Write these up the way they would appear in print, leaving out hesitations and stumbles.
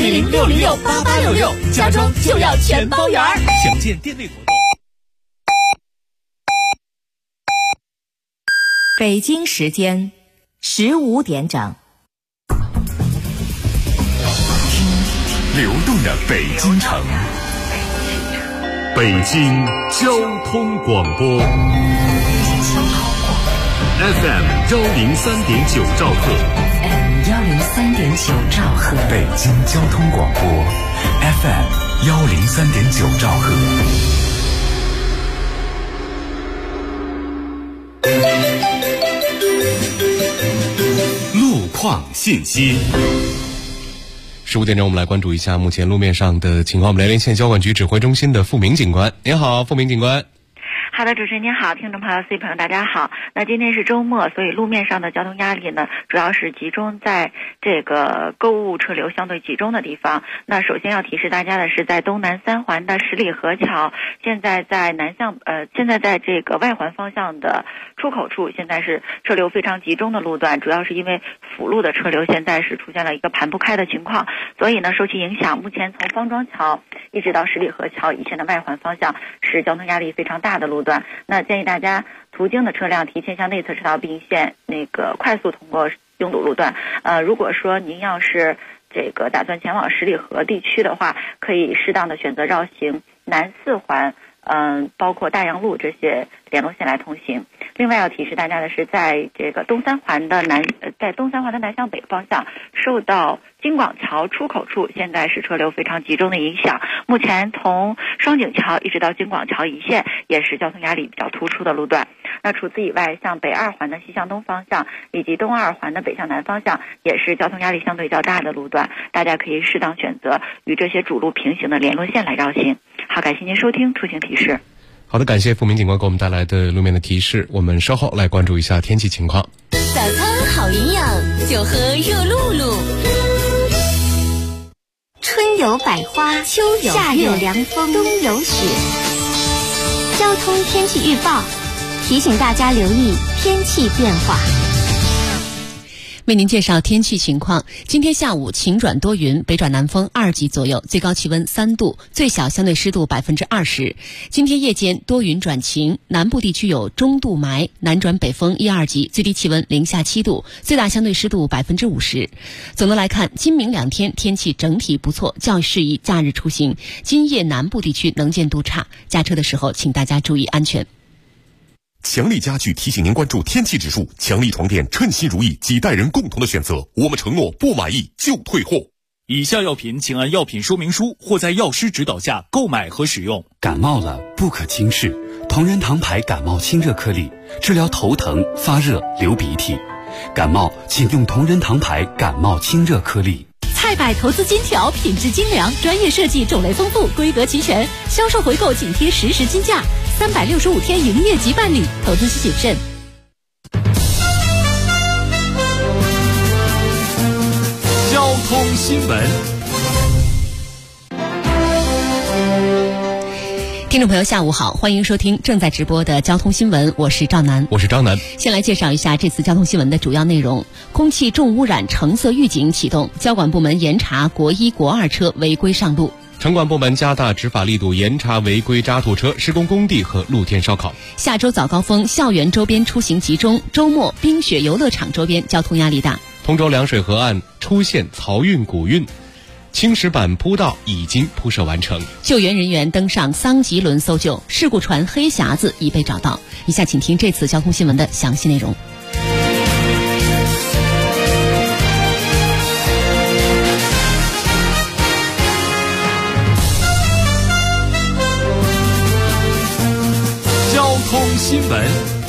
600-606-8866，家装就要全包圆。 详见店内活动。 北京时间15点整。 流动的北京城，北京交通广播 FM 103.9兆赫 103.9兆赫， 北京交通广播 FM 103.9兆赫。路况信息。 15点钟，我们来关注一下目前路面上的情况。我们来连线交管局指挥中心的付明警官。您好，付明警官。 好的，主持人您好，听众朋友、C 朋友大家好。那今天是周末，所以路面上的交通压力呢，主要是集中在这个购物车流相对集中的地方。那首先要提示大家的是，在东南三环的十里河桥，现在在这个外环方向的出口处，现在是车流非常集中的路段，主要是因为辅路的车流现在是出现了一个盘不开的情况，所以呢，受其影响，目前从方庄桥一直到十里河桥以前的外环方向是交通压力非常大的路段。那建议大家途经的车辆提前向内侧车道并线快速通过拥堵路段。如果说您要是打算前往十里河地区的话，可以适当的选择绕行南四环，包括大洋路这些联络线来通行。另外要提示大家的是，在东三环的南向北方向，受到京广桥出口处现在是车流非常集中的影响。目前从双井桥一直到京广桥一线也是交通压力比较突出的路段。那除此以外，像北二环的西向东方向以及东二环的北向南方向也是交通压力相对较大的路段，大家可以适当选择与这些主路平行的联络线来绕行。好，感谢您收听出行提示。 好的，感谢付明警官给我们带来的路面的提示。我们稍后来关注一下天气情况。 早餐好营养，就喝热露露。 春有百花，秋有夏有凉风，冬有雪。交通天气预报提醒大家留意天气变化。 为您介绍天气情况。今天下午晴转多云，北转南风2级左右，最高气温3度，最小相对湿度20%。今天夜间多云转晴，南部地区有中度霾，南转北风1、2级，最低气温零下7度，最大相对湿度50%。总的来看，今明2天天气整体不错，较适宜假日出行。今夜南部地区能见度差，驾车的时候请大家注意安全。 强力家具提醒您关注天气指数，强力床垫称心如意，几代人共同的选择，我们承诺不满意就退货。 以下药品请按药品说明书或在药师指导下购买和使用。 感冒了不可轻视，同仁堂牌感冒清热颗粒，治疗头疼、发热、流鼻涕。感冒请用同仁堂牌感冒清热颗粒。 菜百投资金条，品质精良，专业设计，种类丰富，规格齐全，销售回购紧贴实时金价，365天营业即办理，投资需谨慎。 交通新闻。 听众朋友下午好，欢迎收听正在直播的交通新闻，我是赵楠。先来介绍一下这次交通新闻的主要内容。空气重污染橙色预警启动，交管部门严查国一国二车违规上路。 城管部门加大执法力度，严查违规渣土车、施工工地和露天烧烤。 下周早高峰校园周边出行集中，周末冰雪游乐场周边交通压力大。 通州凉水河岸出现漕运古运，青石板铺道已经铺设完成。 救援人员登上桑吉轮搜救，事故船黑匣子已被找到。以下请听这次交通新闻的详细内容。 交通新闻。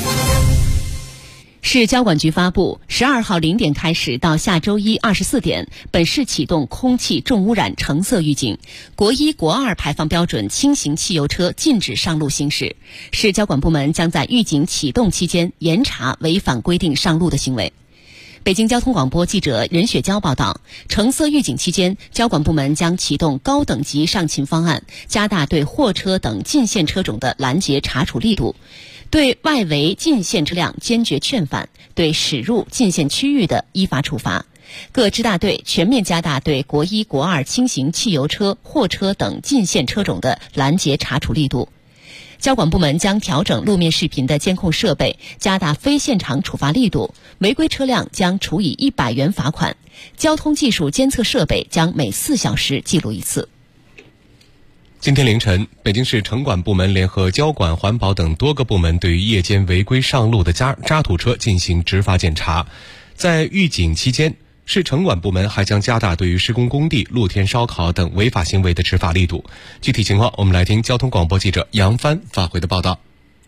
市交管局发布，12号0点开始到下周一24点，本市启动空气重污染橙色预警，国一、国二排放标准轻型汽油车禁止上路行驶。市交管部门将在预警启动期间严查违反规定上路的行为。北京交通广播记者任雪娇报道，橙色预警期间，交管部门将启动高等级上勤方案，加大对货车等进线车种的拦截查处力度，对外围进线车辆坚决劝返，对驶入进线区域的依法处罚。 各支大队全面加大对国一、国二轻型汽油车、货车等禁限车种的拦截查处力度。交管部门将调整路面视频的监控设备，加大非现场处罚力度，违规车辆将处以100元罚款，交通技术监测设备将每4小时记录一次。 今天凌晨，北京市城管部门联合交管、环保等多个部门对于夜间违规上路的渣土车进行执法检查。在预警期间，市城管部门还将加大对于施工工地、露天烧烤等违法行为的执法力度。具体情况，我们来听交通广播记者杨帆发回的报道。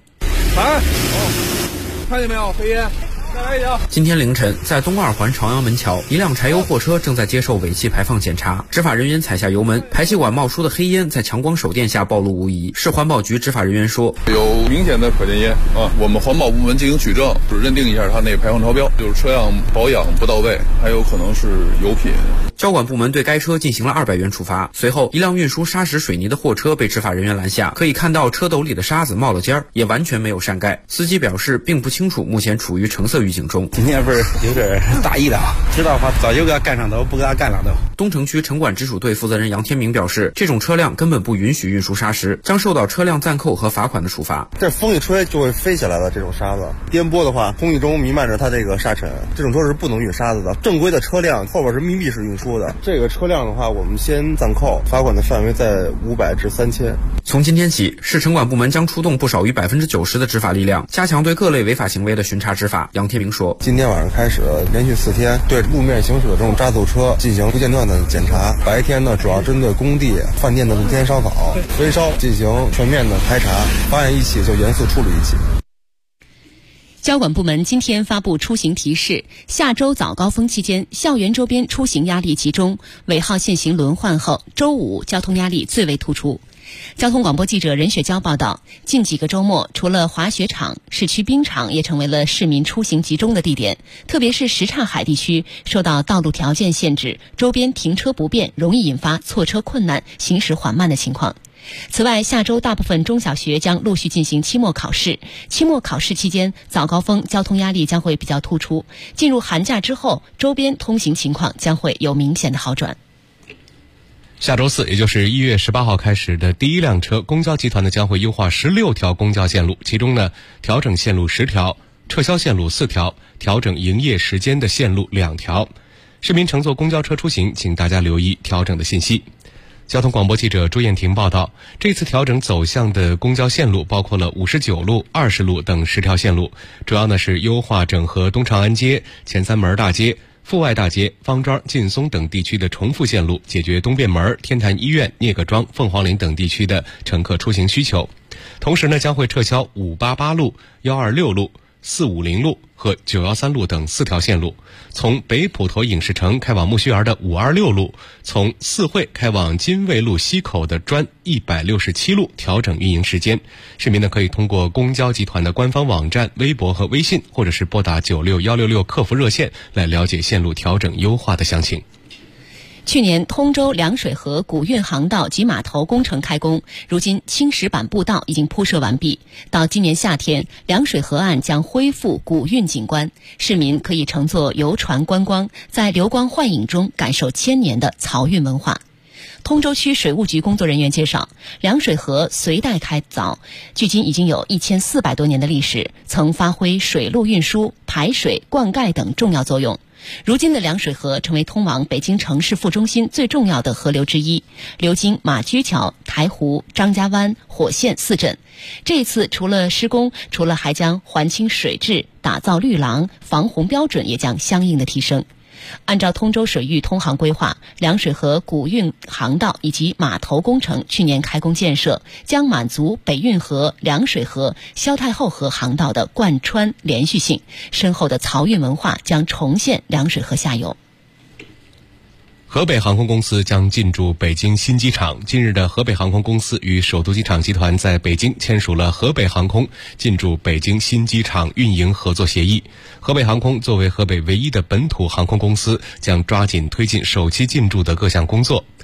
看见没有，黑烟。 今天凌晨，在东二环朝阳门桥，一辆柴油货车正在接受尾气排放检查，执法人员踩下油门，排气管冒出的黑烟在强光手电下暴露无遗。市环保局执法人员说， 有明显的可见烟啊，我们环保部门进行取证，认定一下它那排放超标，就是车辆保养不到位，还有可能是油品。 交管部门对该车进行了200元处罚。随后，一辆运输砂石水泥的货车被执法人员拦下，可以看到车斗里的沙子冒了尖儿，也完全没有扇盖。司机表示并不清楚，目前处于橙色预警中。 今天不是有点大意的啊，知道的话早就给他干上头，不给他干上头。 东城区城管直属队负责人杨天明表示，这种车辆根本不允许运输砂石，将受到车辆暂扣和罚款的处罚。 这风一吹就会飞起来了，这种沙子颠簸的话，空气中弥漫着它这个沙尘，这种车是不能运沙子的。正规的车辆后边是密闭式运输的，这个车辆的话，我们先暂扣，罚款的范围在500至3000。 从今天起，市城管部门将出动不少于90%的执法力量，加强对各类违法行为的巡查执法。杨天明说， 今天晚上开始，连续4天对路面行驶的这种渣土车进行不间断的检查。白天呢，主要针对工地、饭店的露天烧烤、焚烧进行全面的排查，发现一起就严肃处理一起。 交管部门今天发布出行提示，下周早高峰期间，校园周边出行压力集中，尾号限行轮换后，周五交通压力最为突出。交通广播记者任雪娇报道，近几个周末，除了滑雪场，市区冰场也成为了市民出行集中的地点，特别是什刹海地区，受到道路条件限制，周边停车不便，容易引发错车困难、行驶缓慢的情况。此外，下周大部分中小学将陆续进行期末考试，期末考试期间早高峰交通压力将会比较突出，进入寒假之后，周边通行情况将会有明显的好转。 下周4，也就是1月18号开始的第一辆车，公交集团呢将会优化16条公交线路，其中呢调整线路10条，撤销线路4条，调整营业时间的线路2条。市民乘坐公交车出行，请大家留意调整的信息。交通广播记者朱艳婷报道，这次调整走向的公交线路包括了59路、20路等10条线路，主要呢是优化整合东长安街、前三门大街、阜外大街、方庄、劲松等地区的重复线路，解决东便门、天坛医院、聂各庄、凤凰岭等地区的乘客出行需求。同时呢，将会撤销588路、126路、450路和913路等4条线路，从北普陀影视城开往木樨园的526路，从四惠开往金卫路西口的专167路调整运营时间。市民呢可以通过公交集团的官方网站、微博和微信，或者是拨打96166客服热线来了解线路调整优化的详情。 去年通州凉水河古运航道及码头工程开工，如今青石板步道已经铺设完毕。到今年夏天，凉水河岸将恢复古运景观，市民可以乘坐游船观光，在流光幻影中感受1000年的漕运文化。通州区水务局工作人员介绍，凉水河隋代开凿，距今已经有1400多年的历史，曾发挥水路运输、排水、灌溉等重要作用。如今的凉水河成为通往北京城市副中心最重要的河流之一，流经马驹桥、台湖、张家湾、火线4镇。这一次除了施工，还将还清水质，打造绿廊，防洪标准也将相应的提升。按照通州水域通航规划，凉水河古运航道以及码头工程去年开工建设，将满足北运河、凉水河、萧太后河航道的贯穿连续性，深厚的漕运文化将重现凉水河下游。 河北航空公司将进驻北京新机场。近日的河北航空公司与首都机场集团在北京签署了河北航空进驻北京新机场运营合作协议。河北航空作为河北唯一的本土航空公司，将抓紧推进首期进驻的各项工作。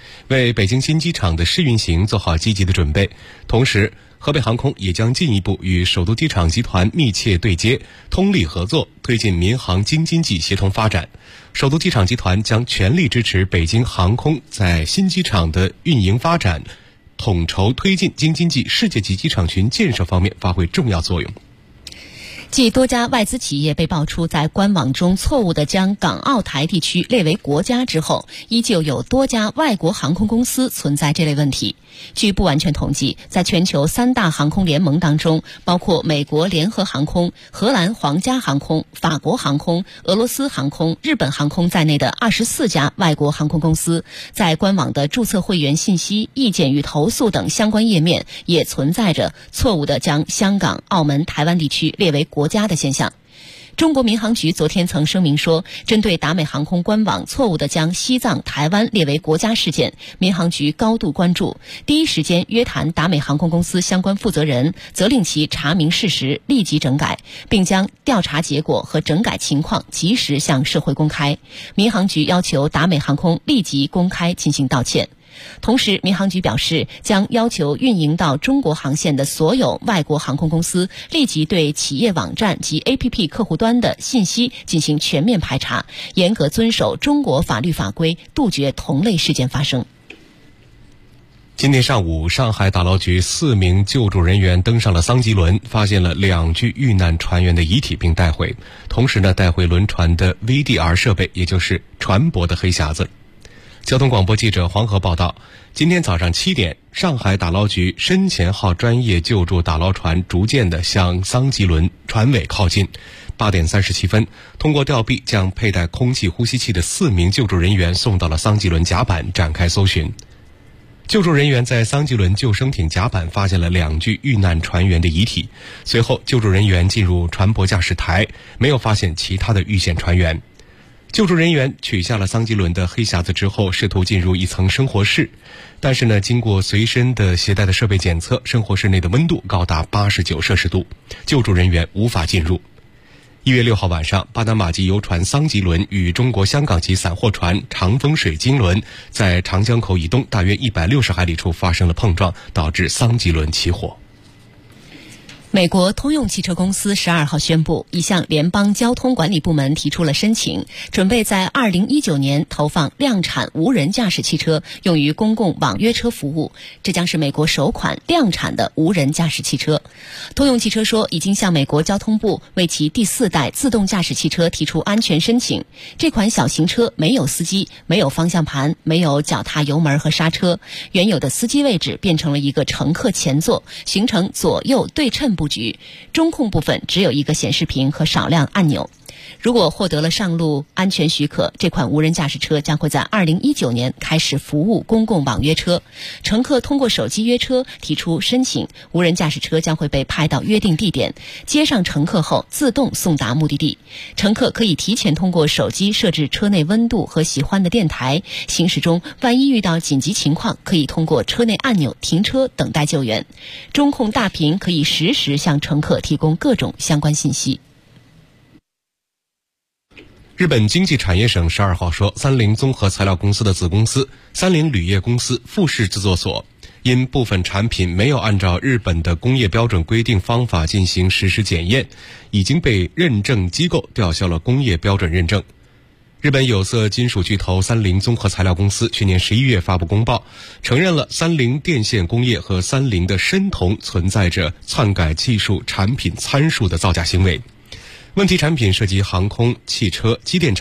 为北京新机场的试运行做好积极的准备。同时，河北航空也将进一步与首都机场集团密切对接，通力合作，推进民航京津冀协同发展。首都机场集团将全力支持北京航空在新机场的运营发展，统筹推进京津冀世界级机场群建设方面发挥重要作用。 继多家外资企业被爆出在官网中错误地将港澳台地区列为国家之后，依旧有多家外国航空公司存在这类问题。据不完全统计，在全球3大航空联盟当中，包括美国联合航空、荷兰皇家航空、法国航空、俄罗斯航空、日本航空在内的24家外国航空公司，在官网的注册会员信息、意见与投诉等相关页面也存在着错误地将香港、澳门、台湾地区列为国家的现象。中国民航局昨天曾声明说，针对达美航空官网错误地将西藏、台湾列为国家事件，民航局高度关注，第一时间约谈达美航空公司相关负责人，责令其查明事实，立即整改，并将调查结果和整改情况及时向社会公开。民航局要求达美航空立即公开进行道歉。同时，民航局表示，将要求运营到中国航线的所有外国航空公司立即对企业网站及 APP 客户端的信息进行全面排查，严格遵守中国法律法规，杜绝同类事件发生。 今天上午，上海打捞局4名救助人员登上了桑吉轮，发现了2具遇难船员的遗体并带回，同时带回轮船的 VDR 设备，也就是船舶的黑匣子。交通广播记者黄河报道，今天早上7点，上海打捞局深潜号专业救助打捞船逐渐地向桑吉轮船尾靠近。8点37分，通过吊臂将佩戴空气呼吸器的4名救助人员送到了桑吉轮甲板展开搜寻。救助人员在桑吉轮救生艇甲板发现了2具遇难船员的遗体，随后救助人员进入船舶驾驶台，没有发现其他的遇险船员。救助人员取下了桑吉轮的黑匣子之后，试图进入一层生活室，但是经过随身的携带的设备检测，生活室内的温度高达89摄氏度，救助人员无法进入。1月6号晚上，巴拿马籍游船桑吉轮与中国香港籍散货船长风水晶轮在长江口以东大约160海里处发生了碰撞，导致桑吉轮起火。 美国通用汽车公司12号宣布，已向联邦交通管理部门提出了申请，准备在2019年投放量产无人驾驶汽车，用于公共网约车服务。这将是美国首款量产的无人驾驶汽车。通用汽车说，已经向美国交通部为其第4代自动驾驶汽车提出安全申请。这款小型车没有司机，没有方向盘，没有脚踏油门和刹车，原有的司机位置变成了一个乘客前座，形成左右对称布局，中控部分只有一个显示屏和少量按钮。如果获得了上路安全许可，这款无人驾驶车将会在2019年开始服务公共网约车。乘客通过手机约车提出申请，无人驾驶车将会被派到约定地点，接上乘客后自动送达目的地。乘客可以提前通过手机设置车内温度和喜欢的电台，行驶中万一遇到紧急情况，可以通过车内按钮停车等待救援。中控大屏可以实时向乘客提供各种相关信息。 日本经济产业省12号说，三菱综合材料公司的子公司三菱铝业公司富士制作所因部分产品没有按照日本的工业标准规定方法进行实施检验，已经被认证机构吊销了工业标准认证。日本有色金属巨头三菱综合材料公司去年11月发布公报，承认了三菱电线工业和三菱的申铜存在着篡改技术产品参数的造假行为。问题产品涉及航空、汽车、机电产